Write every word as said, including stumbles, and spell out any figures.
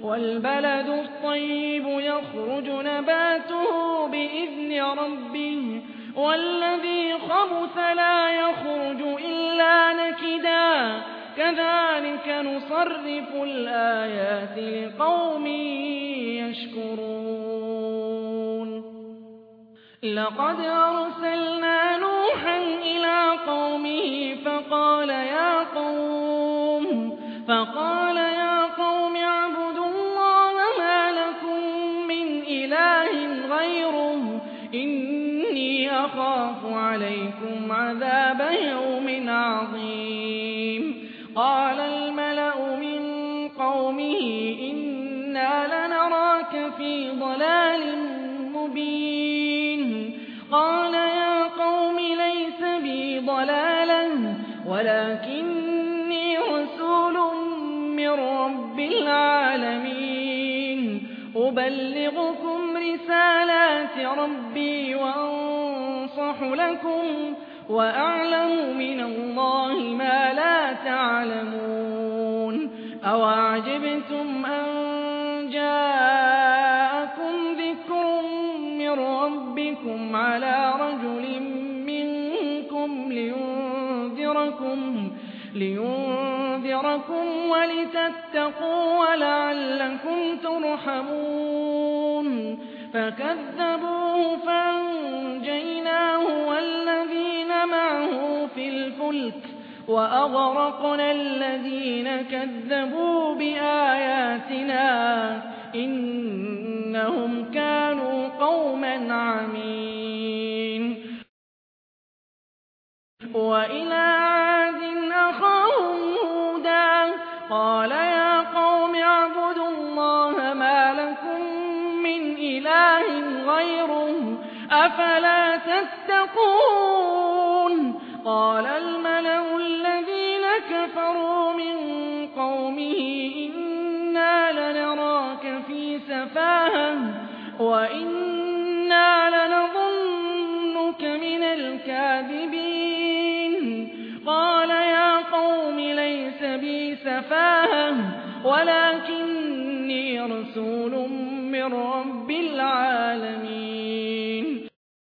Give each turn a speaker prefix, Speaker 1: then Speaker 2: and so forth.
Speaker 1: وَالْبَلَدُ الطَّيِّبُ يَخْرُجُ نَبَاتُهُ بِإِذْنِ رَبِّهِ وَالَّذِي خَبُثَ لَا يَخْرُجُ إِلَّا نَكِدًا كَذَلِكَ نُصَرِّفُ الْآيَاتِ لِقَوْمٍ يَشْكُرُونَ لَقَدْ أَرْسَلْنَا نُوحًا إِلَىٰ قَوْمِهِ فَقَالَ يَا قَوْمِ فَقَالَ يَا قَوْمِ اعْبُدُوا اللَّهَ مَا لَكُم مِّنْ إِلَٰهٍ غَيْرُهُ إِنِّي أَخَافُ عَلَيْكُمْ عَذَابَ يَوْمٍ عَظِيمٍ قَالَ الْمَلَأُ مِن قَوْمِهِ إِنَّا لَنَرَاكَ فِي ضَلَالٍ مُّبِينٍ قَالَ يَا قَوْمِ لَيْسَ بِي ضَلَالَةٌ وَلَٰكِنِّي رَسُولٌ مِّن رَّبِّ الْعَالَمِينَ أُبَلِّغُكُمْ رِسَالَاتِ رَبِّي وَأَنصَحُ لَكُمْ وَأَعْلَمُ مِنَ اللَّهِ مَا لَا تَعْلَمُونَ أَوَعَجِبْتُمْ أَن جَاءَكُمْ ذِكْرٌ مِّن رَّبِّكُمْ عَلَىٰ رَجُلٍ مِّنكُمْ لِيُنذِرَكُمْ لِيُنذِرَكُمْ وَلِتَتَّقُوا وَلَعَلَّكُمْ تُرْحَمُونَ فَكَذَّبُوهُ فَأَنجَيْنَاهُ وَالَّذِينَ مَعَهُ فِي الْفُلْكِ وَأَغْرَقْنَا الَّذِينَ كَذَّبُوا بِآيَاتِنَا إِنَّهُمْ كَانُوا قَوْمًا عَمِينَ وَإِلَىٰ عَادٍ أَخَاهُمْ هُودًا قَالَ يَا قَوْمِ اعْبُدُوا اللَّهَ مَا لَكُم مِّنْ إِلَٰهٍ غَيْرُهُ أَفَلَا تَتَّقُونَ قَالَ الْمَلَأُ الَّذِينَ كَفَرُوا مِن قَوْمِهِ إِنَّا لَنَرَاكَ فِي سَفَاهَةٍ وَإِنَّا لَنَظُنُّكَ مِنَ الْكَاذِبِينَ قَالَ يَا قَوْمِ لَيْسَ بِي سَفَاهَةٌ وَلَٰكِنِّي رَسُولٌ مِّن رَّبِّ الْعَالَمِينَ